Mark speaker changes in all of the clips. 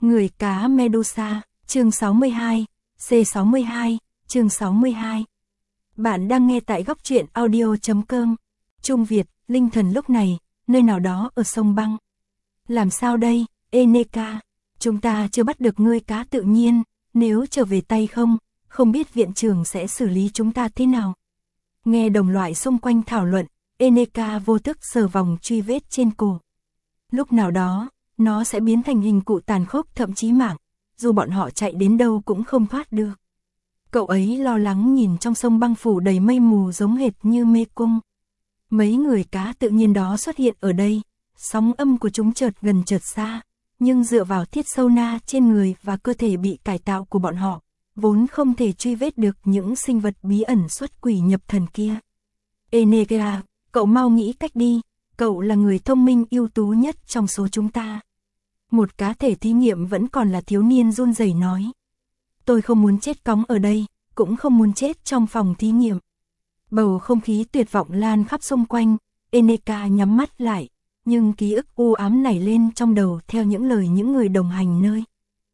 Speaker 1: Người cá Medusa, chương 62, C62, chương 62. Bạn đang nghe tại góc truyện audio.com. Trung Việt, Linh Thần lúc này, nơi nào đó ở sông băng. Làm sao đây, Eneka? Chúng ta chưa bắt được ngươi cá tự nhiên, nếu trở về tay không biết viện trưởng sẽ xử lý chúng ta thế nào. Nghe đồng loại xung quanh thảo luận, Eneka vô thức sờ vòng truy vết trên cổ. Lúc nào đó, nó sẽ biến thành hình cụ tàn khốc thậm chí mạng, dù bọn họ chạy đến đâu cũng không thoát được. Cậu ấy lo lắng nhìn trong sông băng phủ đầy mây mù giống hệt như mê cung. Mấy người cá tự nhiên đó xuất hiện ở đây, sóng âm của chúng chợt gần chợt xa, nhưng dựa vào thiết sonar trên người và cơ thể bị cải tạo của bọn họ, vốn không thể truy vết được những sinh vật bí ẩn xuất quỷ nhập thần kia. Eneka, cậu mau nghĩ cách đi, cậu là người thông minh ưu tú nhất trong số chúng ta. Một cá thể thí nghiệm vẫn còn là thiếu niên run rẩy nói. Tôi không muốn chết cóng ở đây, cũng không muốn chết trong phòng thí nghiệm. Bầu không khí tuyệt vọng lan khắp xung quanh, Eneka nhắm mắt lại, nhưng ký ức u ám nảy lên trong đầu theo những lời những người đồng hành nơi.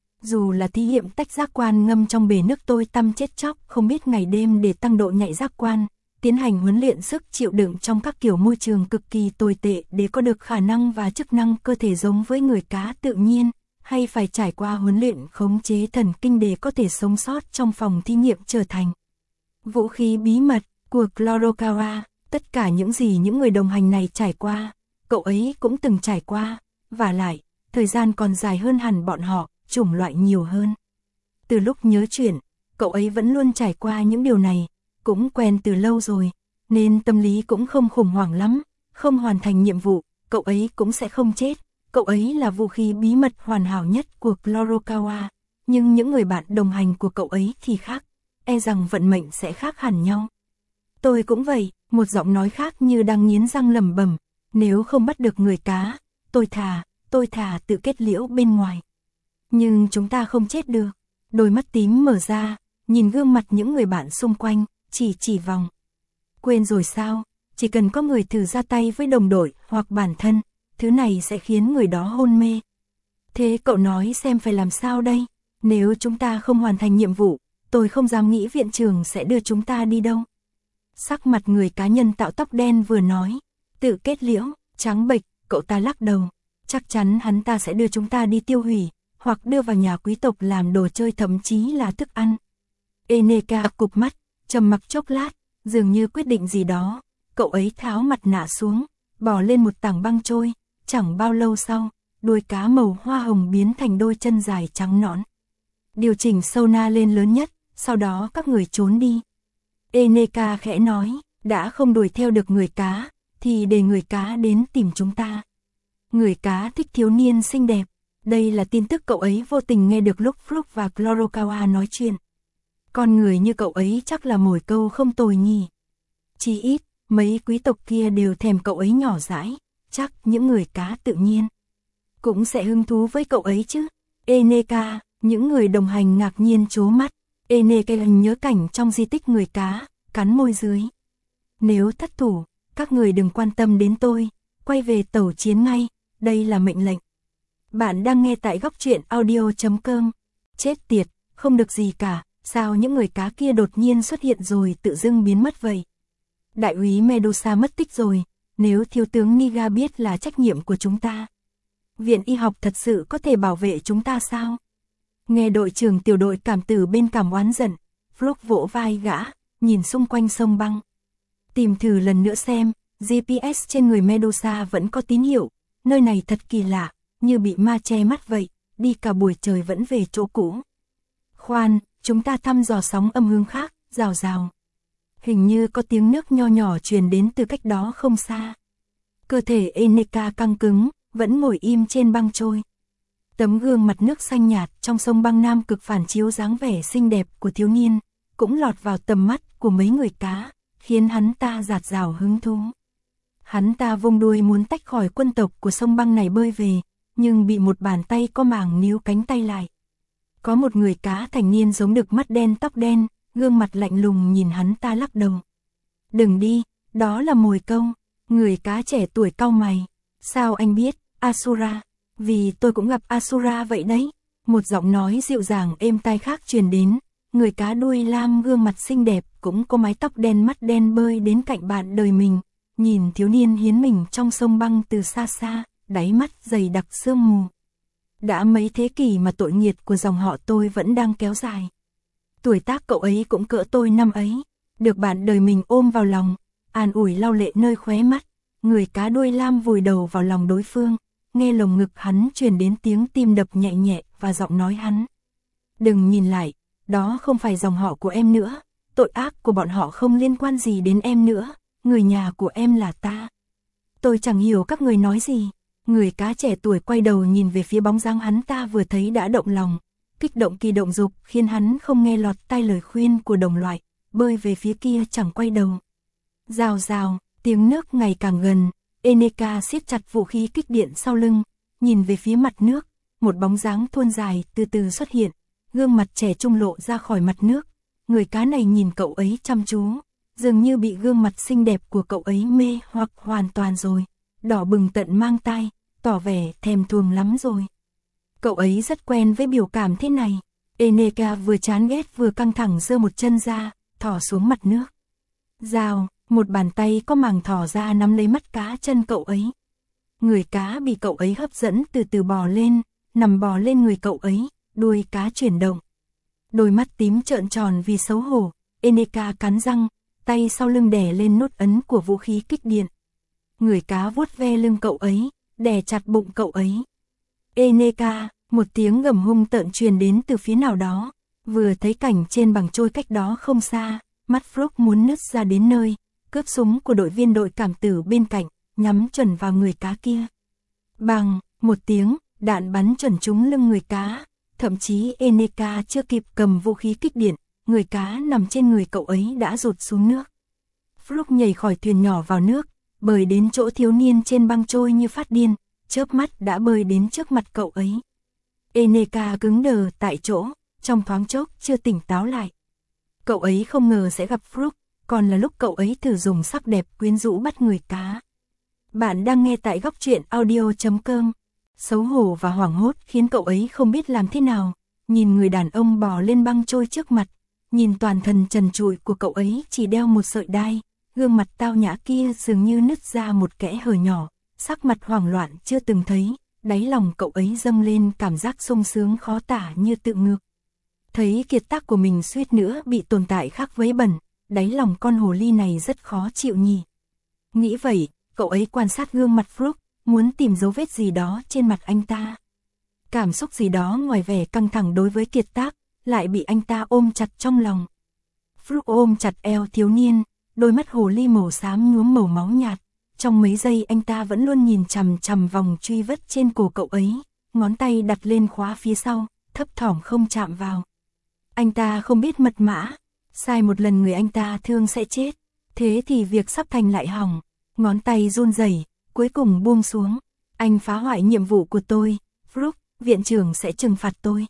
Speaker 1: Dù là thí nghiệm tách giác quan ngâm trong bể nước tôi tăm chết chóc không biết ngày đêm để tăng độ nhạy giác quan, tiến hành huấn luyện sức chịu đựng trong các kiểu môi trường cực kỳ tồi tệ để có được khả năng và chức năng cơ thể giống với người cá tự nhiên, hay phải trải qua huấn luyện khống chế thần kinh để có thể sống sót trong phòng thí nghiệm trở thành vũ khí bí mật của Chlorokawa. Tất cả những gì những người đồng hành này trải qua, cậu ấy cũng từng trải qua, vả lại, thời gian còn dài hơn hẳn bọn họ, chủng loại nhiều hơn. Từ lúc nhớ chuyện, cậu ấy vẫn luôn trải qua những điều này, cũng quen từ lâu rồi, nên tâm lý cũng không khủng hoảng lắm, không hoàn thành nhiệm vụ, cậu ấy cũng sẽ không chết. Cậu ấy là vũ khí bí mật hoàn hảo nhất của Chlorokawa, nhưng những người bạn đồng hành của cậu ấy thì khác, e rằng vận mệnh sẽ khác hẳn nhau. Tôi cũng vậy, một giọng nói khác như đang nghiến răng lẩm bẩm, nếu không bắt được người cá, tôi thà tự kết liễu bên ngoài. Nhưng chúng ta không chết được. Đôi mắt tím mở ra, nhìn gương mặt những người bạn xung quanh, chỉ vòng. Quên rồi sao, chỉ cần có người thử ra tay với đồng đội hoặc bản thân, thứ này sẽ khiến người đó hôn mê. Thế cậu nói xem phải làm sao đây? Nếu chúng ta không hoàn thành nhiệm vụ, tôi không dám nghĩ viện trưởng sẽ đưa chúng ta đi đâu. Sắc mặt người cá nhân tạo tóc đen vừa nói, tự kết liễu, trắng bệch, cậu ta lắc đầu. Chắc chắn hắn ta sẽ đưa chúng ta đi tiêu hủy, hoặc đưa vào nhà quý tộc làm đồ chơi thậm chí là thức ăn. Eneka cụp mắt, trầm mặc chốc lát, dường như quyết định gì đó, cậu ấy tháo mặt nạ xuống, bỏ lên một tảng băng trôi. Chẳng bao lâu sau, đuôi cá màu hoa hồng biến thành đôi chân dài trắng nõn. Điều chỉnh sonar lên lớn nhất, sau đó các người trốn đi. Eneka khẽ nói, đã không đuổi theo được người cá, thì để người cá đến tìm chúng ta. Người cá thích thiếu niên xinh đẹp. Đây là tin tức cậu ấy vô tình nghe được lúc Brook và Chlorokawa nói chuyện. Con người như cậu ấy chắc là mồi câu không tồi nhỉ. Chỉ ít, mấy quý tộc kia đều thèm cậu ấy nhỏ dãi. Chắc những người cá tự nhiên cũng sẽ hứng thú với cậu ấy chứ. Eneka, những người đồng hành ngạc nhiên trố mắt. Eneka nhớ cảnh trong di tích người cá, cắn môi dưới. Nếu thất thủ, các người đừng quan tâm đến tôi, quay về tàu chiến ngay, đây là mệnh lệnh. Bạn đang nghe tại góc truyện audio.com. Chết tiệt, không được gì cả, sao những người cá kia đột nhiên xuất hiện rồi tự dưng biến mất vậy? Đại úy Medusa mất tích rồi. Nếu thiếu tướng Niga biết là trách nhiệm của chúng ta, viện y học thật sự có thể bảo vệ chúng ta sao? Nghe đội trưởng tiểu đội cảm tử bên cảm oán giận, Brook vỗ vai gã, nhìn xung quanh sông băng. Tìm thử lần nữa xem, GPS trên người Medusa vẫn có tín hiệu, nơi này thật kỳ lạ, như bị ma che mắt vậy, đi cả buổi trời vẫn về chỗ cũ. Khoan, chúng ta thăm dò sóng âm hướng khác, rào rào. Hình như có tiếng nước nho nhỏ truyền đến từ cách đó không xa. Cơ thể Eneka căng cứng, vẫn ngồi im trên băng trôi. Tấm gương mặt nước xanh nhạt trong sông băng Nam Cực phản chiếu dáng vẻ xinh đẹp của thiếu niên, cũng lọt vào tầm mắt của mấy người cá, khiến hắn ta dạt dào hứng thú. Hắn ta vung đuôi muốn tách khỏi quân tộc của sông băng này bơi về, nhưng bị một bàn tay có màng níu cánh tay lại. Có một người cá thành niên giống đực mắt đen tóc đen, gương mặt lạnh lùng nhìn hắn ta lắc đầu. Đừng đi, đó là mồi câu. Người cá trẻ tuổi cau mày. Sao anh biết, Asura? Vì tôi cũng gặp Asura vậy đấy. Một giọng nói dịu dàng êm tai khác truyền đến, người cá đuôi lam gương mặt xinh đẹp cũng có mái tóc đen mắt đen bơi đến cạnh bạn đời mình, nhìn thiếu niên hiến mình trong sông băng từ xa xa, đáy mắt dày đặc sương mù. Đã mấy thế kỷ mà tội nghiệt của dòng họ tôi vẫn đang kéo dài. Tuổi tác cậu ấy cũng cỡ tôi năm ấy, được bạn đời mình ôm vào lòng, an ủi lau lệ nơi khóe mắt, người cá đuôi lam vùi đầu vào lòng đối phương, nghe lồng ngực hắn truyền đến tiếng tim đập nhẹ nhẹ và giọng nói hắn. Đừng nhìn lại, đó không phải dòng họ của em nữa, tội ác của bọn họ không liên quan gì đến em nữa, người nhà của em là ta. Tôi chẳng hiểu các người nói gì. Người cá trẻ tuổi quay đầu nhìn về phía bóng dáng hắn ta vừa thấy đã động lòng, kích động kỳ động dục khiến hắn không nghe lọt tai lời khuyên của đồng loại, bơi về phía kia chẳng quay đầu. Rào rào, tiếng nước ngày càng gần, Eneka siết chặt vũ khí kích điện sau lưng, nhìn về phía mặt nước, một bóng dáng thuôn dài từ từ xuất hiện, gương mặt trẻ trung lộ ra khỏi mặt nước. Người cá này nhìn cậu ấy chăm chú, dường như bị gương mặt xinh đẹp của cậu ấy mê hoặc hoàn toàn rồi, đỏ bừng tận mang tai, tỏ vẻ thèm thuồng lắm rồi. Cậu ấy rất quen với biểu cảm thế này. Eneka vừa chán ghét vừa căng thẳng giơ một chân ra, thò xuống mặt nước. Rào, một bàn tay có màng thò ra nắm lấy mắt cá chân cậu ấy. Người cá bị cậu ấy hấp dẫn từ từ bò lên, nằm bò lên người cậu ấy, đuôi cá chuyển động. Đôi mắt tím trợn tròn vì xấu hổ, Eneka cắn răng, tay sau lưng đè lên nút ấn của vũ khí kích điện. Người cá vuốt ve lưng cậu ấy, đè chặt bụng cậu ấy. Eneka, một tiếng gầm hung tợn truyền đến từ phía nào đó, vừa thấy cảnh trên bằng trôi cách đó không xa, mắt Frog muốn nứt ra đến nơi, cướp súng của đội viên đội cảm tử bên cạnh, nhắm chuẩn vào người cá kia. Bằng, một tiếng, đạn bắn chuẩn trúng lưng người cá, thậm chí Eneka chưa kịp cầm vũ khí kích điện, người cá nằm trên người cậu ấy đã rụt xuống nước. Frog nhảy khỏi thuyền nhỏ vào nước, bơi đến chỗ thiếu niên trên băng trôi như phát điên, chớp mắt đã bơi đến trước mặt cậu ấy. Eneka cứng đờ tại chỗ, trong thoáng chốc chưa tỉnh táo lại. Cậu ấy không ngờ sẽ gặp Frog, còn là lúc cậu ấy thử dùng sắc đẹp quyến rũ bắt người cá. Bạn đang nghe tại góc truyện audio.com. Xấu hổ và hoảng hốt khiến cậu ấy không biết làm thế nào, nhìn người đàn ông bò lên băng trôi trước mặt, nhìn toàn thân trần trụi của cậu ấy chỉ đeo một sợi đai, gương mặt tao nhã kia dường như nứt ra một kẽ hở nhỏ, sắc mặt hoảng loạn chưa từng thấy, đáy lòng cậu ấy dâng lên cảm giác sung sướng khó tả như tự ngược. Thấy kiệt tác của mình suýt nữa bị tồn tại khác vấy bẩn, đáy lòng con hồ ly này rất khó chịu nhỉ. Nghĩ vậy, cậu ấy quan sát gương mặt Frog, muốn tìm dấu vết gì đó trên mặt anh ta. Cảm xúc gì đó ngoài vẻ căng thẳng đối với kiệt tác, lại bị anh ta ôm chặt trong lòng. Frog ôm chặt eo thiếu niên, đôi mắt hồ ly màu xám nhuốm màu máu nhạt. Trong mấy giây anh ta vẫn luôn nhìn chằm chằm vòng truy vết trên cổ cậu ấy, ngón tay đặt lên khóa phía sau, thấp thỏm không chạm vào. Anh ta không biết mật mã, sai một lần người anh ta thương sẽ chết, thế thì việc sắp thành lại hỏng. Ngón tay run rẩy, cuối cùng buông xuống. Anh phá hoại nhiệm vụ của tôi, Frog, viện trưởng sẽ trừng phạt tôi.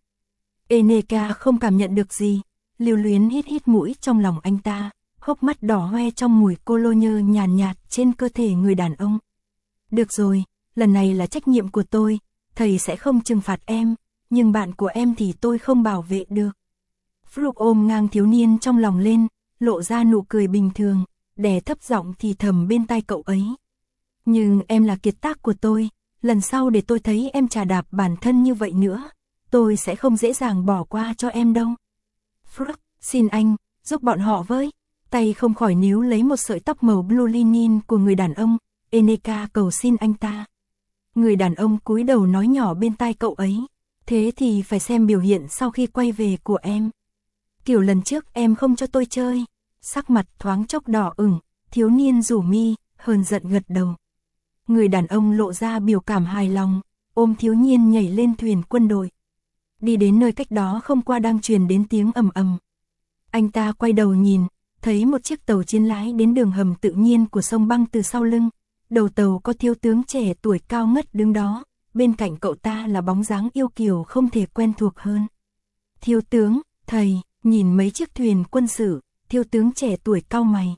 Speaker 1: Eneka không cảm nhận được gì, lưu luyến hít hít mũi trong lòng anh ta, hốc mắt đỏ hoe trong mùi cô lô nhơ nhàn nhạt trên cơ thể người đàn ông. Được rồi, lần này là trách nhiệm của tôi, thầy sẽ không trừng phạt em, nhưng bạn của em thì tôi không bảo vệ được. Frog ôm ngang thiếu niên trong lòng lên, lộ ra nụ cười bình thường, đè thấp giọng thì thầm bên tai cậu ấy. Nhưng em là kiệt tác của tôi, lần sau để tôi thấy em trà đạp bản thân như vậy nữa, tôi sẽ không dễ dàng bỏ qua cho em đâu. Frog, xin anh, giúp bọn họ với. Tay không khỏi níu lấy một sợi tóc màu blue linen của người đàn ông, Eneka cầu xin anh ta. Người đàn ông cúi đầu nói nhỏ bên tai cậu ấy, thế thì phải xem biểu hiện sau khi quay về của em. Kiểu lần trước em không cho tôi chơi. Sắc mặt thoáng chốc đỏ ửng, thiếu niên rủ mi, hờn giận gật đầu. Người đàn ông lộ ra biểu cảm hài lòng, ôm thiếu niên nhảy lên thuyền quân đội. Đi đến nơi cách đó không qua đang truyền đến tiếng ầm ầm. Anh ta quay đầu nhìn, thấy một chiếc tàu chiến lái đến đường hầm tự nhiên của sông băng từ sau lưng. Đầu tàu có thiếu tướng trẻ tuổi cao ngất đứng đó, bên cạnh cậu ta là bóng dáng yêu kiều không thể quen thuộc hơn. Thiếu tướng, thầy, nhìn mấy chiếc thuyền quân sự, thiếu tướng trẻ tuổi cau mày.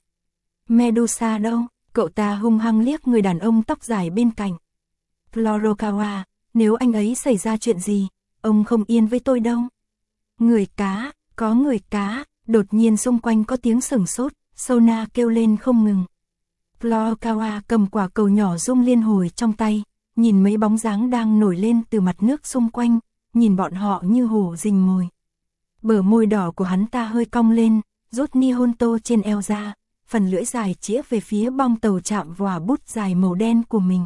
Speaker 1: Medusa đâu? Cậu ta hung hăng liếc người đàn ông tóc dài bên cạnh. Florokawa, nếu anh ấy xảy ra chuyện gì, ông không yên với tôi đâu. Người cá, có người cá, đột nhiên xung quanh có tiếng sửng sốt, Sona kêu lên không ngừng. Furukawa cầm quả cầu nhỏ rung liên hồi trong tay, nhìn mấy bóng dáng đang nổi lên từ mặt nước xung quanh, nhìn bọn họ như hổ rình mồi. Bờ môi đỏ của hắn ta hơi cong lên, rút Nihonto trên eo ra, phần lưỡi dài chĩa về phía bong tàu chạm vào bút dài màu đen của mình.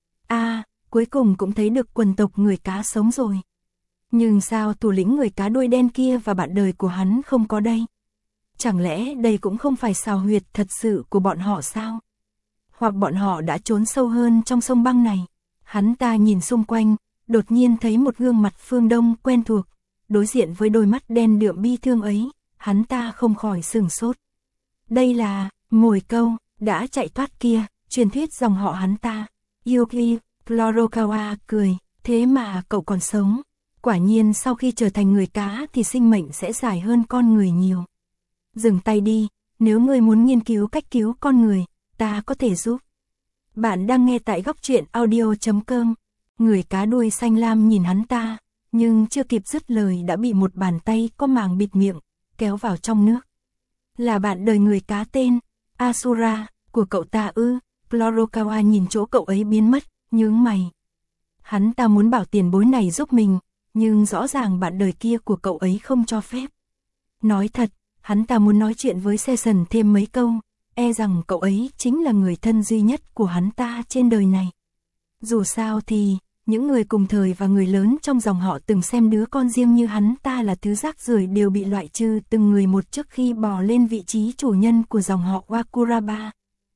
Speaker 1: Cuối cùng cũng thấy được quần tộc người cá sống rồi. Nhưng sao thủ lĩnh người cá đuôi đen kia và bạn đời của hắn không có đây? Chẳng lẽ đây cũng không phải xào huyệt thật sự của bọn họ sao? Hoặc bọn họ đã trốn sâu hơn trong sông băng này? Hắn ta nhìn xung quanh, đột nhiên thấy một gương mặt phương Đông quen thuộc, đối diện với đôi mắt đen đượm bi thương ấy, hắn ta không khỏi sửng sốt. Đây là, mồi câu, đã chạy thoát kia, truyền thuyết dòng họ hắn ta. Yuki, Furukawa cười, thế mà cậu còn sống. Quả nhiên sau khi trở thành người cá thì sinh mệnh sẽ dài hơn con người nhiều. Dừng tay đi, nếu ngươi muốn nghiên cứu cách cứu con người, ta có thể giúp. Bạn đang nghe tại góc truyện audio.com. Người cá đuôi xanh lam nhìn hắn ta, nhưng chưa kịp dứt lời đã bị một bàn tay có màng bịt miệng, kéo vào trong nước. Là bạn đời người cá tên Asura, của cậu ta ư? Furukawa nhìn chỗ cậu ấy biến mất, nhướng mày. Hắn ta muốn bảo tiền bối này giúp mình, nhưng rõ ràng bạn đời kia của cậu ấy không cho phép. Nói thật, hắn ta muốn nói chuyện với Season thêm mấy câu, e rằng cậu ấy chính là người thân duy nhất của hắn ta trên đời này. Dù sao thì, những người cùng thời và người lớn trong dòng họ từng xem đứa con riêng như hắn ta là thứ rác rưởi đều bị loại trừ từng người một trước khi bò lên vị trí chủ nhân của dòng họ Wakuraba.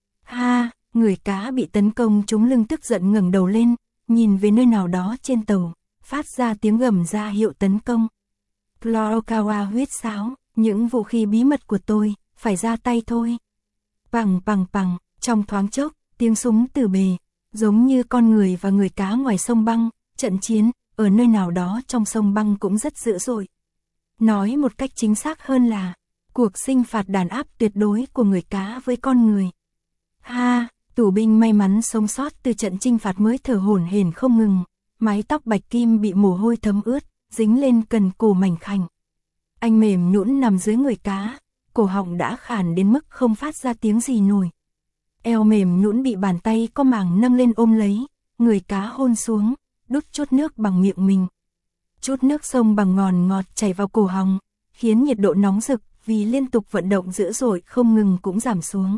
Speaker 1: Người cá bị tấn công trúng lưng tức giận ngẩng đầu lên, nhìn về nơi nào đó trên tàu, phát ra tiếng gầm ra hiệu tấn công. Furukawa huýt sáo, những vũ khí bí mật của tôi, phải ra tay thôi. Pằng, trong thoáng chốc, tiếng súng từ bề, giống như con người và người cá ngoài sông băng, trận chiến, ở nơi nào đó trong sông băng cũng rất dữ dội. Nói một cách chính xác hơn là, cuộc sinh phạt đàn áp tuyệt đối của người cá với con người. Tù binh may mắn sống sót từ trận chinh phạt mới thở hổn hển không ngừng, mái tóc bạch kim bị mồ hôi thấm ướt, dính lên cần cổ mảnh khảnh. Anh mềm nhũn nằm dưới người cá, cổ họng đã khản đến mức không phát ra tiếng gì nổi. Eo mềm nhũn bị bàn tay có màng nâng lên ôm lấy, người cá hôn xuống, đút chút nước bằng miệng mình. Chút nước sông bằng ngòn ngọt chảy vào cổ họng, khiến nhiệt độ nóng rực vì liên tục vận động dữ dội không ngừng cũng giảm xuống.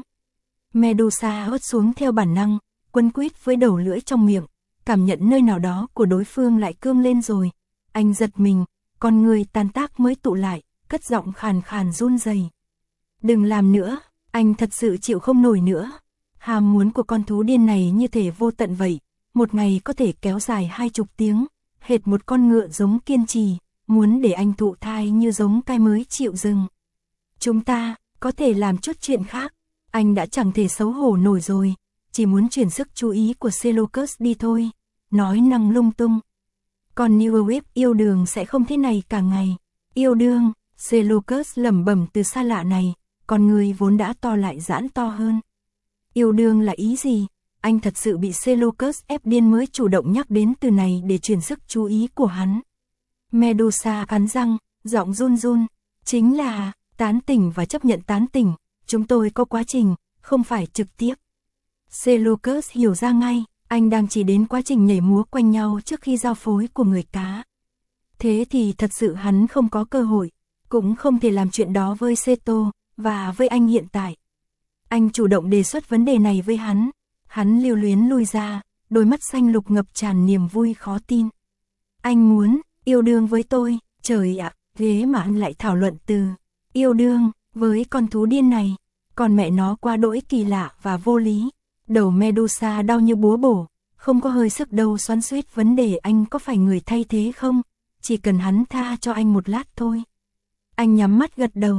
Speaker 1: Medusa hớt xuống theo bản năng, quấn quýt với đầu lưỡi trong miệng, cảm nhận nơi nào đó của đối phương lại cương lên rồi. Anh giật mình, con người tan tác mới tụ lại, cất giọng khàn khàn run rẩy. Đừng làm nữa, anh thật sự chịu không nổi nữa. Ham muốn của con thú điên này như thể vô tận vậy, một ngày có thể kéo dài 20 tiếng, hệt một con ngựa giống kiên trì, muốn để anh thụ thai như giống cai mới chịu dừng. Chúng ta, có thể làm chút chuyện khác. Anh đã chẳng thể xấu hổ nổi rồi, chỉ muốn chuyển sức chú ý của Seleucus đi thôi. Nói năng lung tung. Còn New Whip yêu đương sẽ không thế này cả ngày. Yêu đương, Seleucus lẩm bẩm từ xa lạ này, con người vốn đã to lại giãn to hơn. Yêu đương là ý gì? Anh thật sự bị Seleucus ép điên mới chủ động nhắc đến từ này để chuyển sức chú ý của hắn. Medusa cắn răng, giọng run run, chính là tán tỉnh và chấp nhận tán tỉnh. Chúng tôi có quá trình, không phải trực tiếp. Seleucus hiểu ra ngay, anh đang chỉ đến quá trình nhảy múa quanh nhau trước khi giao phối của người cá. Thế thì thật sự hắn không có cơ hội, cũng không thể làm chuyện đó với Seto, và với anh hiện tại. Anh chủ động đề xuất vấn đề này với hắn, hắn lưu luyến lui ra, đôi mắt xanh lục ngập tràn niềm vui khó tin. Anh muốn, yêu đương với tôi, trời ạ, thế mà anh lại thảo luận từ yêu đương với con thú điên này, còn mẹ nó quá đỗi kỳ lạ và vô lý. Đầu Medusa đau như búa bổ, không có hơi sức đâu xoắn xuýt vấn đề anh có phải người thay thế không, chỉ cần hắn tha cho anh một lát thôi. Anh nhắm mắt gật đầu,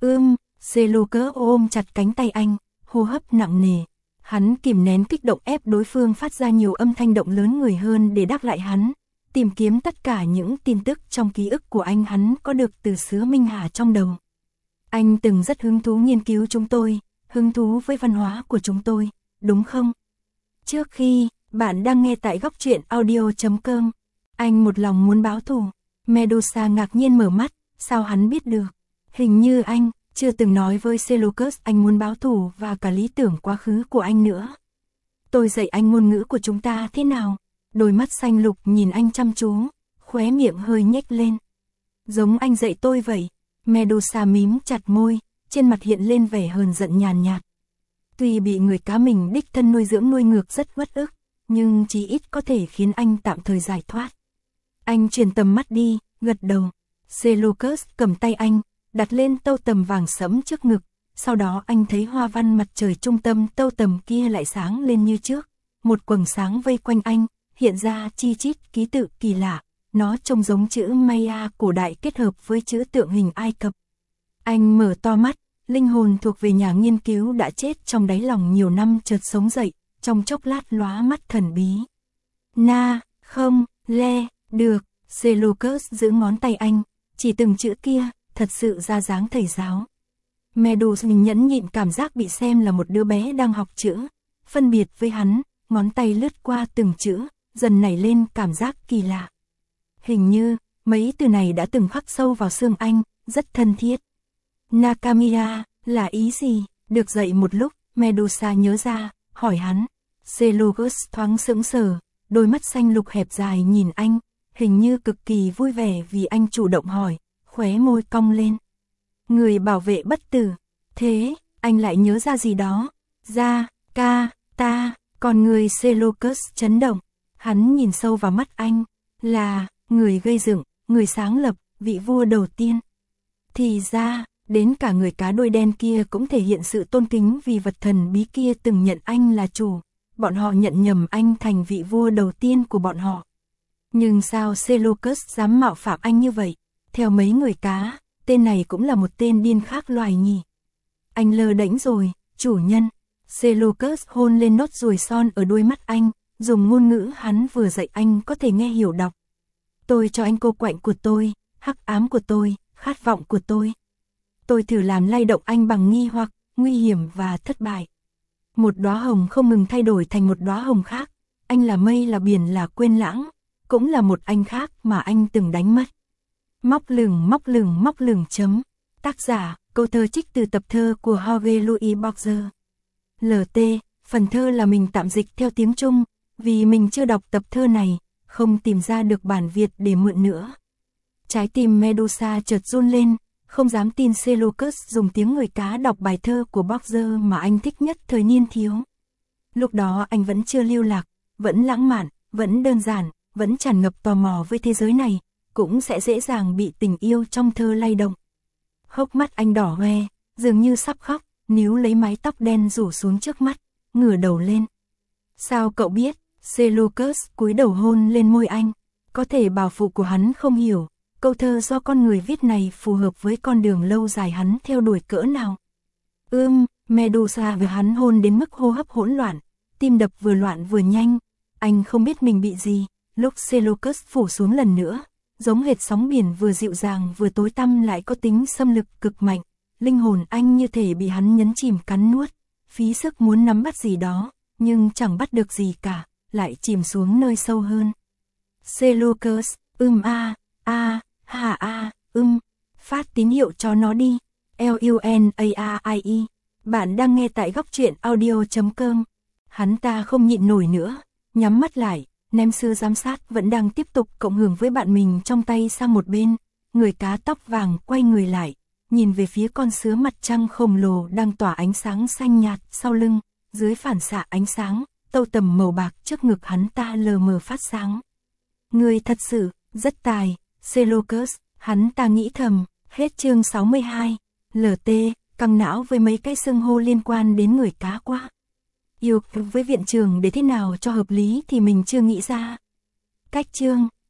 Speaker 1: Seleucus ôm chặt cánh tay anh, hô hấp nặng nề. Hắn kìm nén kích động ép đối phương phát ra nhiều âm thanh động lớn người hơn để đáp lại hắn, tìm kiếm tất cả những tin tức trong ký ức của anh hắn có được từ xứ Minh Hà trong đầu. Anh từng rất hứng thú nghiên cứu chúng tôi, hứng thú với văn hóa của chúng tôi, đúng không? Trước khi, bạn đang nghe tại góc truyện audio.com, anh một lòng muốn báo thù, Medusa ngạc nhiên mở mắt, sao hắn biết được? Hình như anh chưa từng nói với Seleucus anh muốn báo thù và cả lý tưởng quá khứ của anh nữa. Tôi dạy anh ngôn ngữ của chúng ta thế nào? Đôi mắt xanh lục nhìn anh chăm chú, khóe miệng hơi nhếch lên. Giống anh dạy tôi vậy. Medusa mím chặt môi, trên mặt hiện lên vẻ hờn giận nhàn nhạt. Tuy bị người cá mình đích thân nuôi dưỡng nuôi ngược rất uất ức, nhưng chí ít có thể khiến anh tạm thời giải thoát. Anh chuyển tầm mắt đi, gật đầu. Seleucus cầm tay anh, đặt lên tâu tầm vàng sẫm trước ngực. Sau đó anh thấy hoa văn mặt trời trung tâm tâu tầm kia lại sáng lên như trước. Một quầng sáng vây quanh anh, hiện ra chi chít ký tự kỳ lạ. Nó trông giống chữ Maya cổ đại kết hợp với chữ tượng hình Ai Cập. Anh mở to mắt, linh hồn thuộc về nhà nghiên cứu đã chết trong đáy lòng nhiều năm chợt sống dậy, trong chốc lát lóa mắt thần bí. Na, không, le, được, Seleucus giữ ngón tay anh, chỉ từng chữ kia, thật sự ra dáng thầy giáo. Medusa nhẫn nhịn cảm giác bị xem là một đứa bé đang học chữ, phân biệt với hắn, ngón tay lướt qua từng chữ, dần nảy lên cảm giác kỳ lạ. Hình như, mấy từ này đã từng khắc sâu vào xương anh, rất thân thiết. Nakamiya, là ý gì? Được dậy một lúc, Medusa nhớ ra, hỏi hắn. Seleucus thoáng sững sờ, đôi mắt xanh lục hẹp dài nhìn anh, hình như cực kỳ vui vẻ vì anh chủ động hỏi, khóe môi cong lên. Người bảo vệ bất tử, thế, anh lại nhớ ra gì đó? Ra, ca, ta, còn người Seleucus chấn động, hắn nhìn sâu vào mắt anh, là, người gây dựng, người sáng lập, vị vua đầu tiên. Thì ra, đến cả người cá đuôi đen kia cũng thể hiện sự tôn kính vì vật thần bí kia từng nhận anh là chủ. Bọn họ nhận nhầm anh thành vị vua đầu tiên của bọn họ. Nhưng sao Seleucus dám mạo phạm anh như vậy? Theo mấy người cá, tên này cũng là một tên điên khác loài nhỉ. Anh lơ đễnh rồi, chủ nhân. Seleucus hôn lên nốt ruồi son ở đuôi mắt anh, dùng ngôn ngữ hắn vừa dạy anh có thể nghe hiểu đọc. Tôi cho anh cô quạnh của tôi, hắc ám của tôi, khát vọng của tôi. Tôi thử làm lay động anh bằng nghi hoặc, nguy hiểm và thất bại. Một đóa hồng không ngừng thay đổi thành một đóa hồng khác. Anh là mây là biển là quên lãng, cũng là một anh khác mà anh từng đánh mất. Móc lửng chấm. Tác giả, câu thơ trích từ tập thơ của Jorge Luis Borges. LT, phần thơ là mình tạm dịch theo tiếng Trung, vì mình chưa đọc tập thơ này, không tìm ra được bản Việt để mượn nữa. Trái tim Medusa chợt run lên, không dám tin Seleucus dùng tiếng người cá đọc bài thơ của Borges mà anh thích nhất thời niên thiếu. Lúc đó anh vẫn chưa lưu lạc, vẫn lãng mạn, vẫn đơn giản, vẫn tràn ngập tò mò với thế giới này, cũng sẽ dễ dàng bị tình yêu trong thơ lay động. Hốc mắt anh đỏ hoe, dường như sắp khóc, níu lấy mái tóc đen rủ xuống trước mắt, ngửa đầu lên. Sao cậu biết? Seleucus cúi đầu hôn lên môi anh, có thể bảo phụ của hắn không hiểu. Câu thơ do con người viết này phù hợp với con đường lâu dài hắn theo đuổi cỡ nào. Medusa với hắn hôn đến mức hô hấp hỗn loạn, tim đập vừa loạn vừa nhanh. Anh không biết mình bị gì, lúc Seleucus phủ xuống lần nữa, giống hệt sóng biển vừa dịu dàng vừa tối tăm lại có tính xâm lực cực mạnh. Linh hồn anh như thể bị hắn nhấn chìm cắn nuốt, phí sức muốn nắm bắt gì đó, nhưng chẳng bắt được gì cả, lại chìm xuống nơi sâu hơn. Seleucus, phát tín hiệu cho nó đi. LUNARIE. Bạn đang nghe tại góc truyện audio.com. Hắn ta không nhịn nổi nữa, nhắm mắt lại, ném sư giám sát vẫn đang tiếp tục cộng hưởng với bạn mình trong tay sang một bên. Người cá tóc vàng quay người lại, nhìn về phía con sứa mặt trăng khổng lồ đang tỏa ánh sáng xanh nhạt sau lưng, dưới phản xạ ánh sáng, tâu tầm màu bạc trước ngực hắn ta lờ mờ phát sáng. Người thật sự, rất tài, Seleucus, hắn ta nghĩ thầm. Hết chương 62, LT, căng não với mấy cái xưng hô liên quan đến người cá quá. Yêu với viện trưởng để thế nào cho hợp lý thì mình chưa nghĩ ra. Cách chương